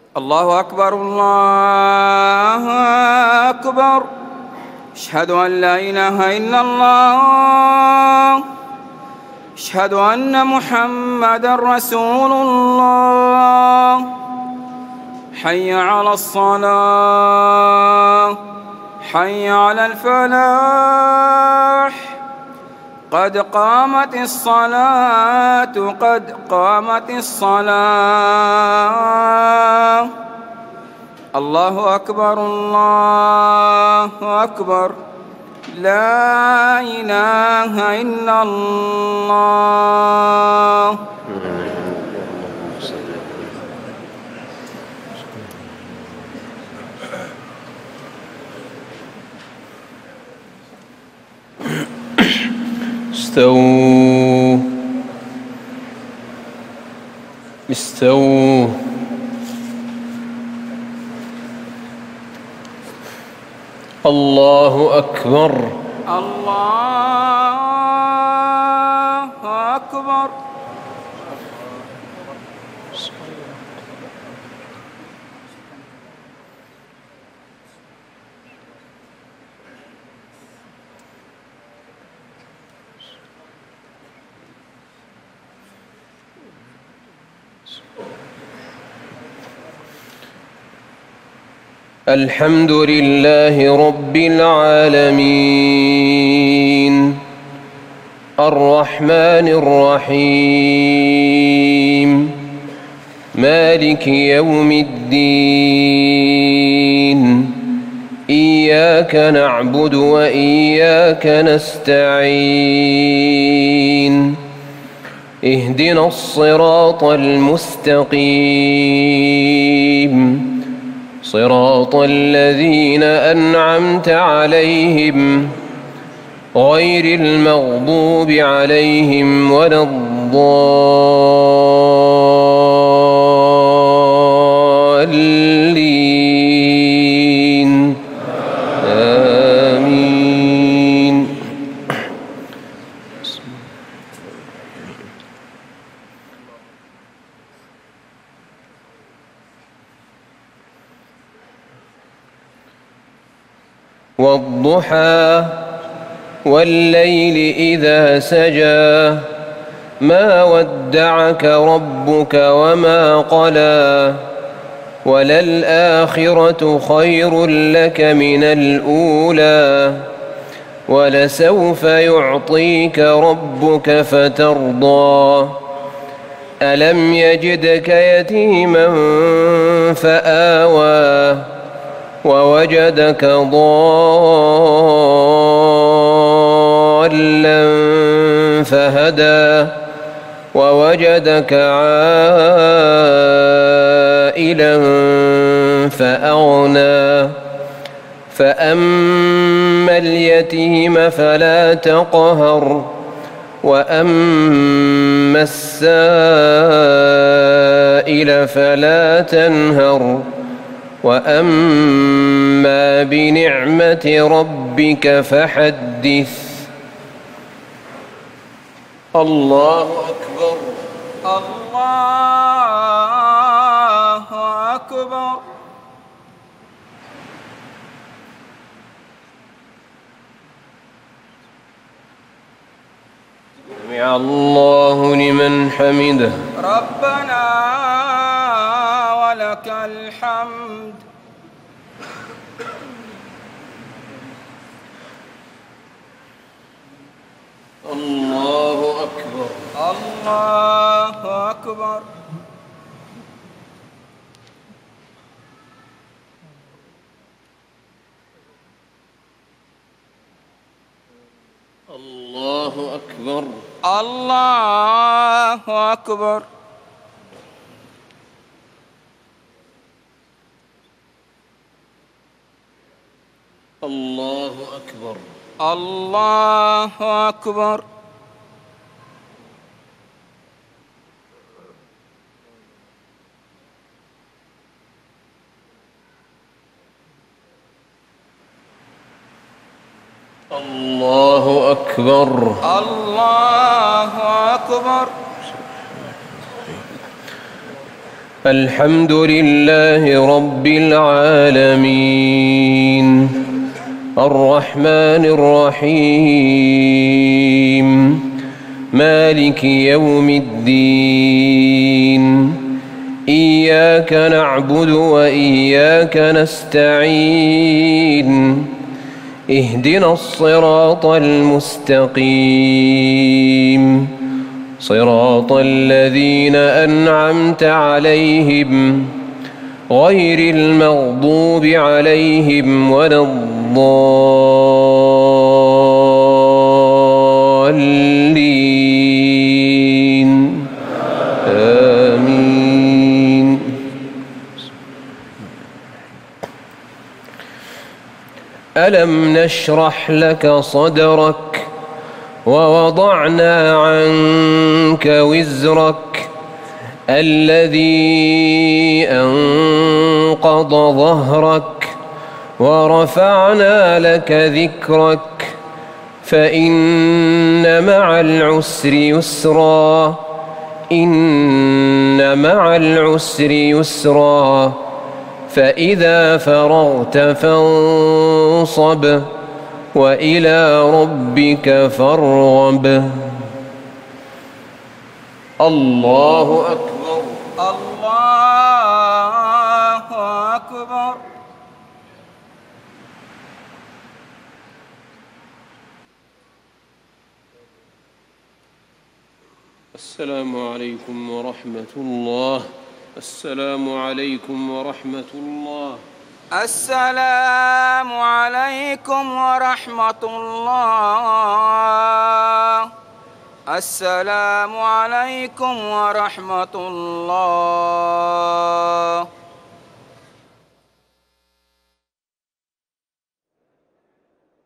الله أكبر الله أكبر. أشهد أن لا إله إلا الله. أشهد أن محمدًا رسول الله. حي على الصلاة، حي على الفلاح. قد قامت الصلاة، قد قامت الصلاة. الله أكبر الله أكبر. لا إله إلا الله. استووا استووا. الله أكبر الله أكبر. الحمد لله رب العالمين الرحمن الرحيم مالك يوم الدين. إياك نعبد وإياك نستعين. اهدنا الصراط المستقيم صراط الذين أنعمت عليهم غير المغضوب عليهم ولا الضالين. آمين. والضحى والليل إذا سجى ما ودعك ربك وما قلى وللآخرة خير لك من الأولى ولسوف يعطيك ربك فترضى. ألم يجدك يتيما فآوى ووجدك ضالا فهدى ووجدك عائلا فأغنى. فأما اليتيم فلا تقهر وأما السائل فلا تنهر وأما بنعمة ربك فحدث. الله أكبر الله أكبر. سمع الله لمن حمده. ربنا ولك الحمد. الله أكبر الله أكبر. الله أكبر الله أكبر. الله أكبر الله أكبر. الله أكبر الله أكبر. الحمد لله رب العالمين الرحمن الرحيم مالك يوم الدين إياك نعبد وإياك نستعين اهدنا الصراط المستقيم صراط الذين أنعمت عليهم غير المغضوب عليهم ولا الضالين آمين. ألم نشرح لك صدرك ووضعنا عنك وزرك الذي أنقض ظهرك ورفعنا لك ذكرك فإن مع العسر يسرا إن مع العسر يسرا فإذا فرغت فانصب وإلى ربك فارغب. الله أكبر. الله أكبر. السلام عليكم ورحمة الله. السلام عليكم ورحمة الله. السلام عليكم ورحمة الله. السلام عليكم ورحمة الله.